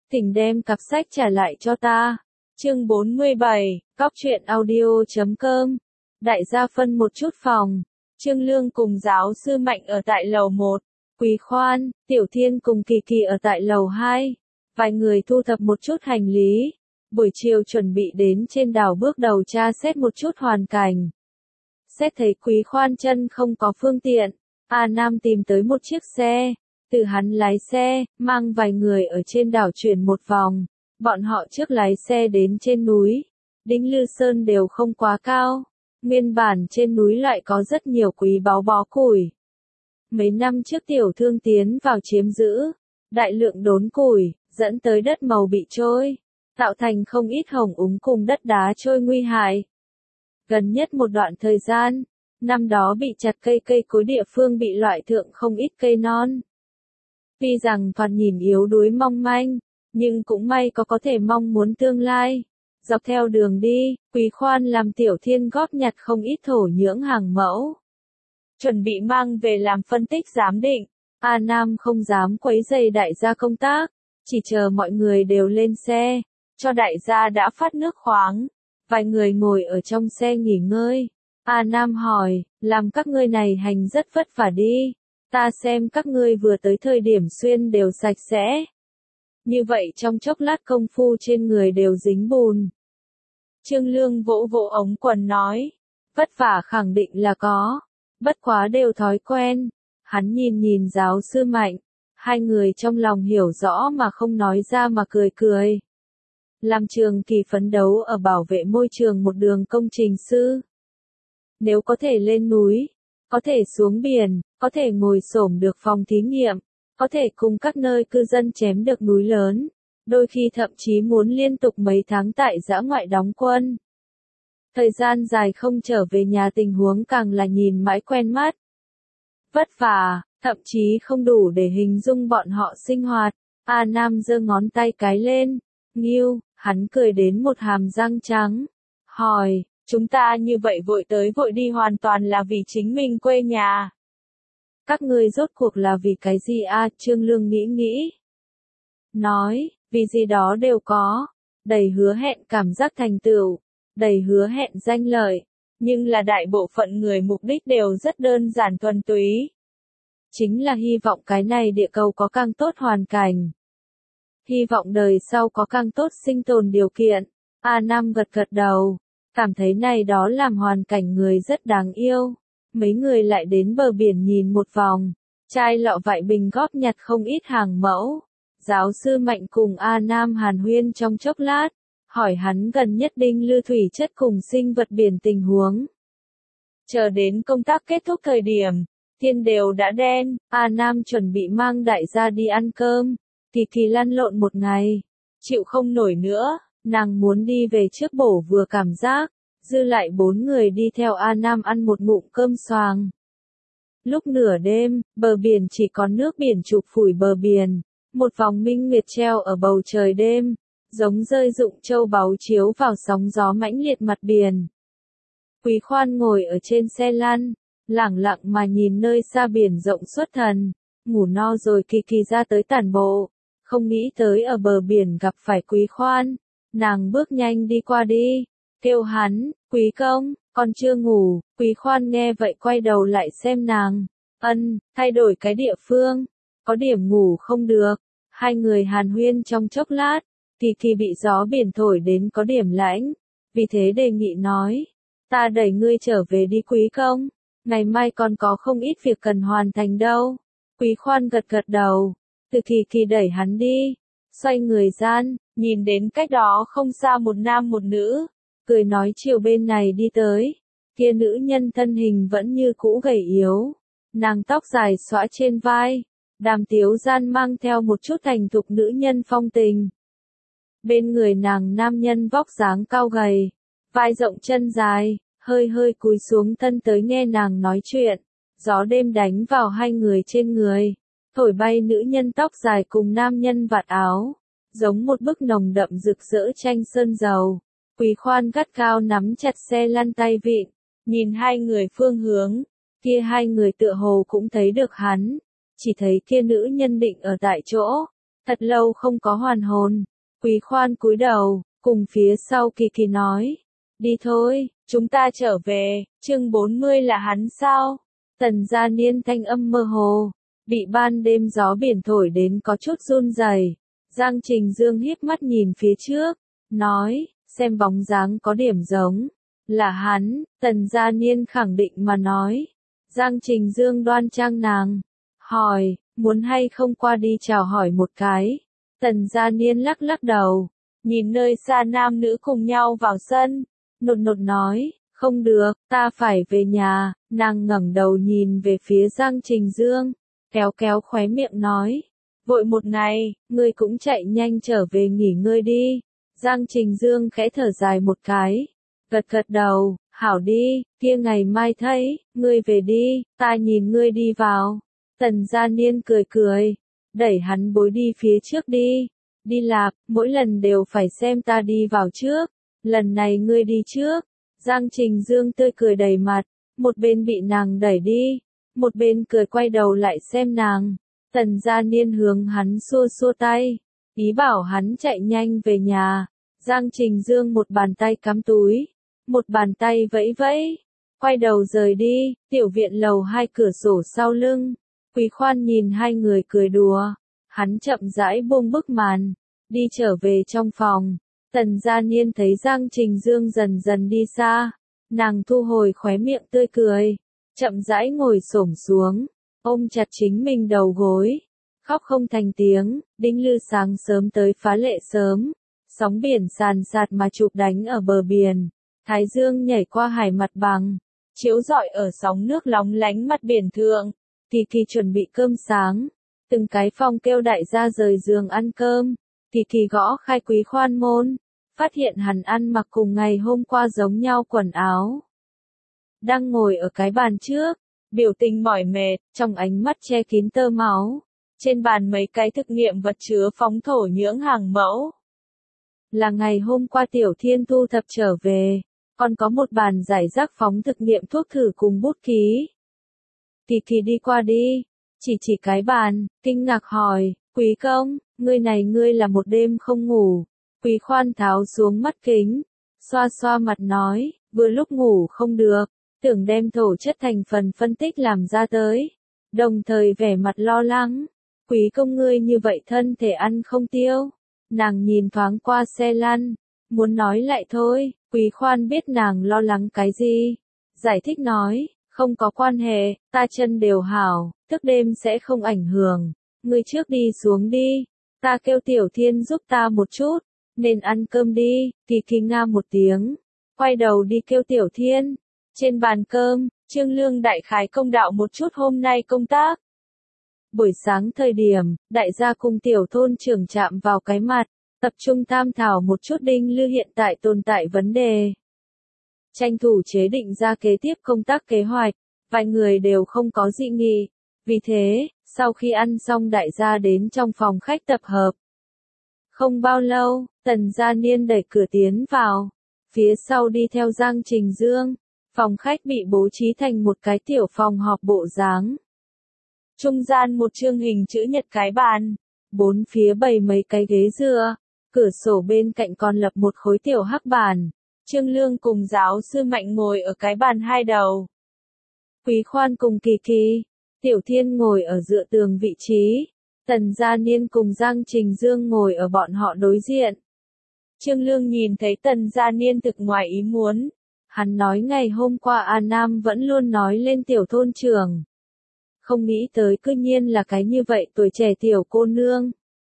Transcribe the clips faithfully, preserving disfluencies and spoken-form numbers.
Tỉnh đem cặp sách trả lại cho ta. Chương bốn mươi bảy, cóc truyện audio chấm com. Đại gia phân một chút phòng. Trương Lương cùng giáo sư Mạnh ở tại lầu một. Quý Khoan, Tiểu Thiên cùng Kỳ Kỳ ở tại lầu hai. Vài người thu thập một chút hành lý. Buổi chiều chuẩn bị đến trên đảo bước đầu tra xét một chút hoàn cảnh. Xét thấy Quý Khoan chân không có phương tiện, A Nam tìm tới một chiếc xe. Từ hắn lái xe, mang vài người ở trên đảo chuyển một vòng. Bọn họ trước lái xe đến trên núi. Đỉnh Lư Sơn đều không quá cao. Nguyên bản trên núi lại có rất nhiều quý báu bó củi. Mấy năm trước tiểu thương tiến vào chiếm giữ. Đại lượng đốn củi, dẫn tới đất màu bị trôi. Tạo thành không ít hồng úng cùng đất đá trôi nguy hại. Gần nhất một đoạn thời gian, năm đó bị chặt cây cây cối địa phương bị loại thượng không ít cây non. Tuy rằng thoạt nhìn yếu đuối mong manh, nhưng cũng may có có thể mong muốn tương lai. Dọc theo đường đi, Quý Khoan làm Tiểu Thiên góp nhặt không ít thổ nhưỡng hàng mẫu. Chuẩn bị mang về làm phân tích giám định. A Nam không dám quấy rầy đại gia công tác, chỉ chờ mọi người đều lên xe, cho đại gia đã phát nước khoáng. Vài người ngồi ở trong xe nghỉ ngơi. A Nam hỏi, làm các ngươi này hành rất vất vả đi. Ta xem các ngươi vừa tới thời điểm xuyên đều sạch sẽ. Như vậy trong chốc lát công phu trên người đều dính bùn. Trương Lương vỗ vỗ ống quần nói, vất vả khẳng định là có, bất quá đều thói quen. Hắn nhìn nhìn giáo sư Mạnh, hai người trong lòng hiểu rõ mà không nói ra mà cười cười. Làm trường kỳ phấn đấu ở bảo vệ môi trường một đường công trình sư. Nếu có thể lên núi, có thể xuống biển, có thể ngồi xổm được phòng thí nghiệm, có thể cùng các nơi cư dân chém được núi lớn, đôi khi thậm chí muốn liên tục mấy tháng tại dã ngoại đóng quân. Thời gian dài không trở về nhà tình huống càng là nhìn mãi quen mắt. Vất vả, thậm chí không đủ để hình dung bọn họ sinh hoạt. A Nam giơ ngón tay cái lên, nghiêu, hắn cười đến một hàm răng trắng, hỏi, chúng ta như vậy vội tới vội đi hoàn toàn là vì chính mình quê nhà. Các ngươi rốt cuộc là vì cái gì a? Trương Lương nghĩ nghĩ. Nói, vì gì đó đều có, đầy hứa hẹn cảm giác thành tựu, đầy hứa hẹn danh lợi, nhưng là đại bộ phận người mục đích đều rất đơn giản thuần túy. Chính là hy vọng cái này địa cầu có càng tốt hoàn cảnh. Hy vọng đời sau có càng tốt sinh tồn điều kiện. A Nam gật gật đầu, cảm thấy này đó làm hoàn cảnh người rất đáng yêu. Mấy người lại đến bờ biển nhìn một vòng, chai lọ vại bình góp nhặt không ít hàng mẫu. Giáo sư Mạnh cùng A Nam hàn huyên trong chốc lát, hỏi hắn gần nhất Đinh Lư thủy chất cùng sinh vật biển tình huống. Chờ đến công tác kết thúc thời điểm, thiên đều đã đen, A Nam chuẩn bị mang đại gia đi ăn cơm. Kỳ Kỳ lăn lộn một ngày, chịu không nổi nữa, nàng muốn đi về trước bổ vừa cảm giác, dư lại bốn người đi theo A Nam ăn một ngụm cơm xoàng. Lúc nửa đêm, bờ biển chỉ còn nước biển chụp phủi bờ biển, một vòng minh nguyệt treo ở bầu trời đêm, giống rơi rụng châu báu chiếu vào sóng gió mãnh liệt mặt biển. Quý Khoan ngồi ở trên xe lăn, lẳng lặng mà nhìn nơi xa biển rộng xuất thần, ngủ no rồi Kỳ Kỳ ra tới tản bộ. Không nghĩ tới ở bờ biển gặp phải Quý Khoan, nàng bước nhanh đi qua đi, kêu hắn, Quý công, còn chưa ngủ. Quý Khoan nghe vậy quay đầu lại xem nàng, ân, thay đổi cái địa phương, có điểm ngủ không được. Hai người hàn huyên trong chốc lát, Kỳ Kỳ bị gió biển thổi đến có điểm lãnh, vì thế đề nghị nói, ta đẩy ngươi trở về đi Quý công, ngày mai còn có không ít việc cần hoàn thành đâu. Quý Khoan gật gật đầu. Từ Kỳ Kỳ đẩy hắn đi, xoay người gian, nhìn đến cách đó không xa một nam một nữ, cười nói chiều bên này đi tới. Kia nữ nhân thân hình vẫn như cũ gầy yếu, nàng tóc dài xõa trên vai, đàm tiếu gian mang theo một chút thành thục nữ nhân phong tình. Bên người nàng nam nhân vóc dáng cao gầy, vai rộng chân dài, hơi hơi cúi xuống thân tới nghe nàng nói chuyện, gió đêm đánh vào hai người trên người. Thổi bay nữ nhân tóc dài cùng nam nhân vạt áo, giống một bức nồng đậm rực rỡ tranh sơn dầu. Quý Khoan gắt gao nắm chặt xe lăn tay vịn, nhìn hai người phương hướng, kia hai người tựa hồ cũng thấy được hắn, chỉ thấy kia nữ nhân định ở tại chỗ, Thật lâu không có hoàn hồn. Quý Khoan cúi đầu, cùng phía sau Kỳ Kỳ nói. Đi thôi, chúng ta trở về, chương bốn mươi là hắn sao? Tần Gia Niên thanh âm mơ hồ, bị ban đêm gió biển thổi đến có chút run rẩy. Giang Trình Dương híp mắt nhìn phía trước, nói, xem bóng dáng có điểm giống. Là hắn, Tần Gia Niên khẳng định mà nói. Giang Trình Dương đoan trang nàng, hỏi, muốn hay không qua đi chào hỏi một cái. Tần Gia Niên lắc lắc đầu, nhìn nơi xa nam nữ cùng nhau vào sân, nột nột nói, không được, ta phải về nhà. Nàng ngẩng đầu nhìn về phía Giang Trình Dương, kéo kéo khóe miệng nói, vội một ngày, ngươi cũng chạy nhanh trở về nghỉ ngơi đi. Giang Trình Dương khẽ thở dài một cái, gật gật đầu, hảo đi, kia ngày mai thấy, ngươi về đi, ta nhìn ngươi đi vào. Tần Gia Niên cười cười, đẩy hắn bối đi phía trước đi. Đi lạp, mỗi lần đều phải xem ta đi vào trước, lần này ngươi đi trước. Giang Trình Dương tươi cười đầy mặt, một bên bị nàng đẩy đi, một bên cười quay đầu lại xem nàng. Tần Gia Niên hướng hắn xua xua tay, ý bảo hắn chạy nhanh về nhà. Giang Trình Dương một bàn tay cắm túi, một bàn tay vẫy vẫy, quay đầu rời đi. Tiểu viện lầu hai cửa sổ sau lưng, Quý Khoan nhìn hai người cười đùa, hắn chậm rãi buông bức màn, đi trở về trong phòng. Tần Gia Niên thấy Giang Trình Dương dần dần đi xa, nàng thu hồi khóe miệng tươi cười, chậm rãi ngồi xổm xuống, ôm chặt chính mình đầu gối, khóc không thành tiếng. Đinh Lư sáng sớm tới phá lệ sớm, sóng biển sàn sạt mà chụp đánh ở bờ biển, thái dương nhảy qua hải mặt bằng, chiếu rọi ở sóng nước lóng lánh mặt biển thượng. Kỳ Kỳ chuẩn bị cơm sáng, từng cái phòng kêu đại gia rời giường ăn cơm. Kỳ Kỳ gõ khai Quý Khoan môn, phát hiện hắn ăn mặc cùng ngày hôm qua giống nhau quần áo. Đang ngồi ở cái bàn trước, biểu tình mỏi mệt, trong ánh mắt che kín tơ máu. Trên bàn mấy cái thực nghiệm vật chứa phóng thổ nhưỡng hàng mẫu. Là ngày hôm qua Tiểu Thiên thu thập trở về, còn có một bàn giải rác phóng thực nghiệm thuốc thử cùng bút ký. Kỳ Kỳ đi qua đi, chỉ chỉ cái bàn, kinh ngạc hỏi, Quý công, ngươi này ngươi là một đêm không ngủ. Quý Khoan tháo xuống mắt kính, xoa xoa mặt nói, vừa lúc ngủ không được, tưởng đem thổ chất thành phần phân tích làm ra tới, đồng thời vẻ mặt lo lắng. Quý công ngươi như vậy thân thể ăn không tiêu. Nàng nhìn thoáng qua xe lăn, muốn nói lại thôi. Quý Khoan biết nàng lo lắng cái gì, giải thích nói, không có quan hệ, ta chân đều hảo, thức đêm sẽ không ảnh hưởng. Ngươi trước đi xuống đi, ta kêu Tiểu Thiên giúp ta một chút, nên ăn cơm đi. Kỳ Kỳ nga một tiếng, quay đầu đi kêu Tiểu Thiên. Trên bàn cơm, Trương Lương đại khái công đạo một chút hôm nay công tác. Buổi sáng thời điểm, đại gia cùng Tiểu thôn trưởng chạm vào cái mặt, tập trung tham thảo một chút Đinh Lư hiện tại tồn tại vấn đề. Tranh thủ chế định ra kế tiếp công tác kế hoạch, vài người đều không có dị nghị. Vì thế, sau khi ăn xong đại gia đến trong phòng khách tập hợp. Không bao lâu, Tần Gia Niên đẩy cửa tiến vào, phía sau đi theo Giang Trình Dương. Phòng khách bị bố trí thành một cái tiểu phòng họp bộ dáng. Trung gian một chương hình chữ nhật cái bàn, bốn phía bày mấy cái ghế dựa, cửa sổ bên cạnh còn lập một khối tiểu hắc bàn. Trương Lương cùng giáo sư Mạnh ngồi ở cái bàn hai đầu. Quý Khoan cùng Kỳ Kỳ, Tiểu Thiên ngồi ở dựa tường vị trí. Tần Gia Niên cùng Giang Trình Dương ngồi ở bọn họ đối diện. Trương Lương nhìn thấy Tần Gia Niên thực ngoài ý muốn. Hắn nói ngày hôm qua A Nam vẫn luôn nói lên Tiểu thôn trưởng. Không nghĩ tới cư nhiên là cái như vậy tuổi trẻ tiểu cô nương.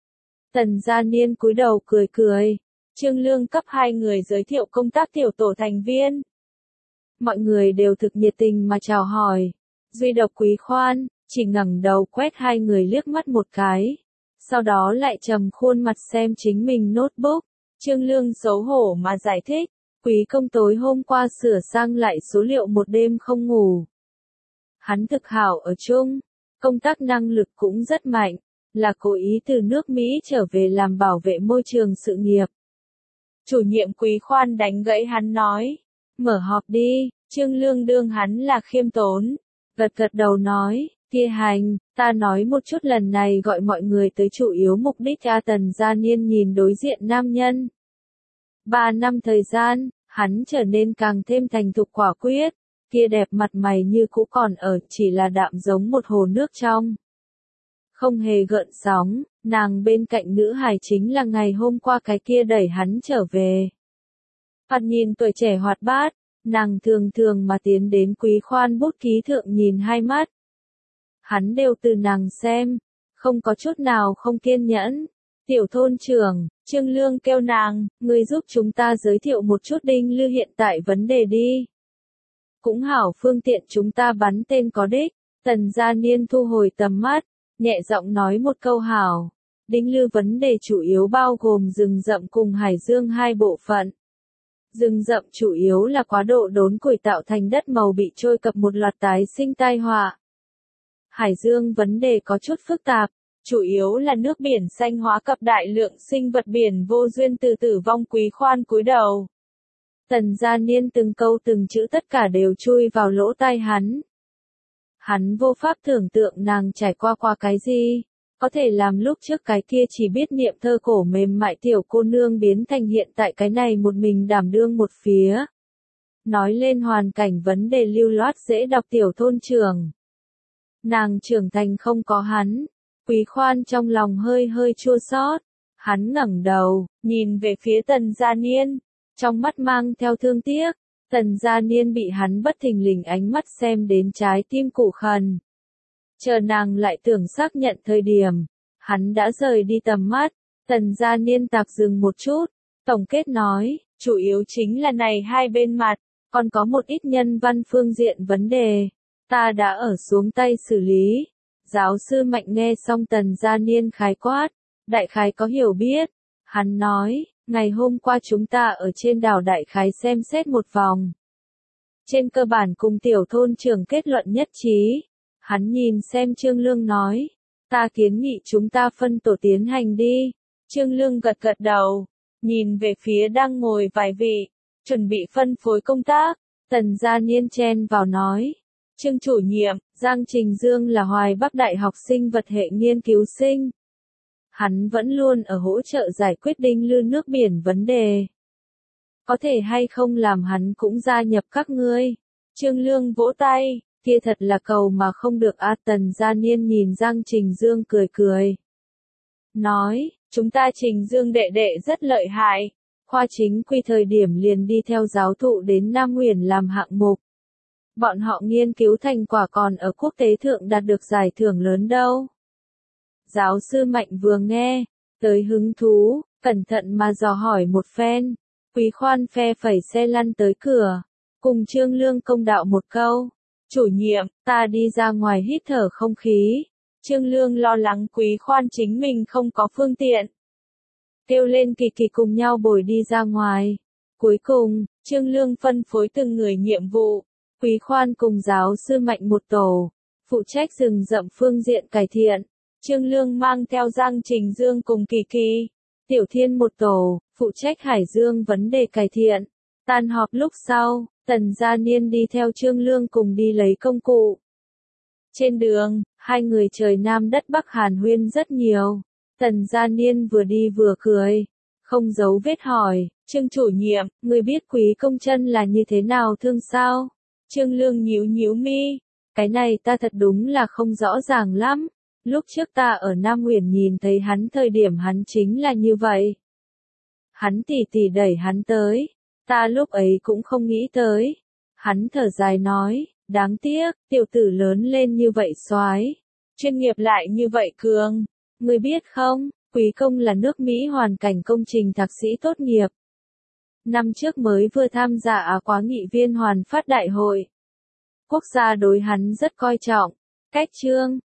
Tần Gia Niên cúi đầu cười cười. Trương Lương cấp hai người giới thiệu công tác tiểu tổ thành viên. Mọi người đều thực nhiệt tình mà chào hỏi. Duy độc Quý Khoan, chỉ ngẩng đầu quét hai người liếc mắt một cái. Sau đó lại trầm khuôn mặt xem chính mình notebook. Trương Lương xấu hổ mà giải thích. Quý công tối hôm qua sửa sang lại số liệu một đêm không ngủ. Hắn thực hảo ở chung, công tác năng lực cũng rất mạnh, là cố ý từ nước Mỹ trở về làm bảo vệ môi trường sự nghiệp. Chủ nhiệm Quý Khoan đánh gãy hắn nói, mở họp đi. Trương Lương đương hắn là khiêm tốn, gật gật đầu nói, Kia hành, ta nói một chút lần này gọi mọi người tới chủ yếu mục đích. A Tần Gia Niên nhìn đối diện nam nhân. Ba năm thời gian, hắn trở nên càng thêm thành thục quả quyết, kia đẹp mặt mày như cũ còn ở, chỉ là đạm giống một hồ nước trong. Không hề gợn sóng, nàng bên cạnh nữ hài chính là ngày hôm qua cái kia đẩy hắn trở về. Thoạt nhìn tuổi trẻ hoạt bát, nàng thường thường mà tiến đến Quý Khoan bút ký thượng nhìn hai mắt. Hắn đều từ nàng xem, không có chút nào không kiên nhẫn. Tiểu thôn trưởng, Trương Lương kêu nàng, người giúp chúng ta giới thiệu một chút Đinh Lư hiện tại vấn đề đi. Cũng hảo phương tiện chúng ta bắn tên có đích. Tần Gia Niên thu hồi tầm mắt, nhẹ giọng nói một câu hảo. Đinh Lư vấn đề chủ yếu bao gồm rừng rậm cùng hải dương hai bộ phận. Rừng rậm chủ yếu là quá độ đốn củi tạo thành đất màu bị trôi cập một loạt tái sinh tai họa. Hải dương vấn đề có chút phức tạp, chủ yếu là nước biển xanh hóa cập đại lượng sinh vật biển vô duyên từ tử vong. Quý Khoan cúi đầu. Tần Gia Niên từng câu từng chữ tất cả đều chui vào lỗ tai hắn. Hắn vô pháp tưởng tượng nàng trải qua qua cái gì, có thể làm lúc trước cái kia chỉ biết niệm thơ cổ mềm mại tiểu cô nương biến thành hiện tại cái này một mình đảm đương một phía. Nói lên hoàn cảnh vấn đề lưu loát dễ đọc tiểu thôn trưởng. Nàng trưởng thành không có hắn, Quý Khoan trong lòng hơi hơi chua xót. Hắn ngẩng đầu, nhìn về phía Tần Gia Niên, trong mắt mang theo thương tiếc. Tần Gia Niên bị hắn bất thình lình ánh mắt xem đến trái tim cụ khẩn. Chờ nàng lại tưởng xác nhận thời điểm, hắn đã rời đi tầm mắt. Tần Gia Niên tạp dừng một chút, tổng kết nói, chủ yếu chính là này hai bên mặt, còn có một ít nhân văn phương diện vấn đề, ta đã ở xuống tay xử lý. Giáo sư Mạnh nghe xong Tần Gia Niên khái quát, đại khái có hiểu biết. Hắn nói, ngày hôm qua chúng ta ở trên đảo đại khái xem xét một vòng. Trên cơ bản cùng tiểu thôn trưởng kết luận nhất trí. Hắn nhìn xem Trương Lương nói, ta kiến nghị chúng ta phân tổ tiến hành đi. Trương Lương gật gật đầu, nhìn về phía đang ngồi vài vị, chuẩn bị phân phối công tác. Tần Gia Niên chen vào nói, Trương chủ nhiệm, Giang Trình Dương là Hoài Bắc Đại học sinh vật hệ nghiên cứu sinh. Hắn vẫn luôn ở hỗ trợ giải quyết Đinh Lư nước biển vấn đề. Có thể hay không làm hắn cũng gia nhập các ngươi. Trương Lương vỗ tay, kia thật là cầu mà không được. A Tần Gia Niên nhìn Giang Trình Dương cười cười. Nói, chúng ta Trình Dương đệ đệ rất lợi hại. Khoa chính quy thời điểm liền đi theo giáo thụ đến Nam Huyền làm hạng mục. Bọn họ nghiên cứu thành quả còn ở quốc tế thượng đạt được giải thưởng lớn đâu. Giáo sư Mạnh vừa nghe, tới hứng thú, cẩn thận mà dò hỏi một phen. Quý Khoan phe phẩy xe lăn tới cửa, cùng Trương Lương công đạo một câu. Chủ nhiệm, ta đi ra ngoài hít thở không khí. Trương Lương lo lắng Quý Khoan chính mình không có phương tiện. Kêu lên Kỳ Kỳ cùng nhau bồi đi ra ngoài. Cuối cùng, Trương Lương phân phối từng người nhiệm vụ. Quý Khoan cùng giáo sư Mạnh một tổ, phụ trách rừng rậm phương diện cải thiện. Trương Lương mang theo Giang Trình Dương cùng Kỳ Kỳ. Tiểu Thiên một tổ, phụ trách hải dương vấn đề cải thiện. Tan họp lúc sau, Tần Gia Niên đi theo Trương Lương cùng đi lấy công cụ. Trên đường, hai người trời Nam đất Bắc hàn huyên rất nhiều. Tần Gia Niên vừa đi vừa cười, không giấu vết hỏi, Trương chủ nhiệm, người biết Quý Công Chân là như thế nào thương sao? Trương Lương nhíu nhíu mi, cái này ta thật đúng là không rõ ràng lắm. Lúc trước ta ở Nam Huyền nhìn thấy hắn thời điểm hắn chính là như vậy. Hắn tỉ tỉ đẩy hắn tới, ta lúc ấy cũng không nghĩ tới. Hắn thở dài nói, đáng tiếc, tiểu tử lớn lên như vậy soái, chuyên nghiệp lại như vậy cường. Ngươi biết không, Quý Công là nước Mỹ hoàn cảnh công trình thạc sĩ tốt nghiệp. Năm trước mới vừa tham gia Á Quá nghị viên hoàn phát đại hội. Quốc gia đối hắn rất coi trọng, cách chương.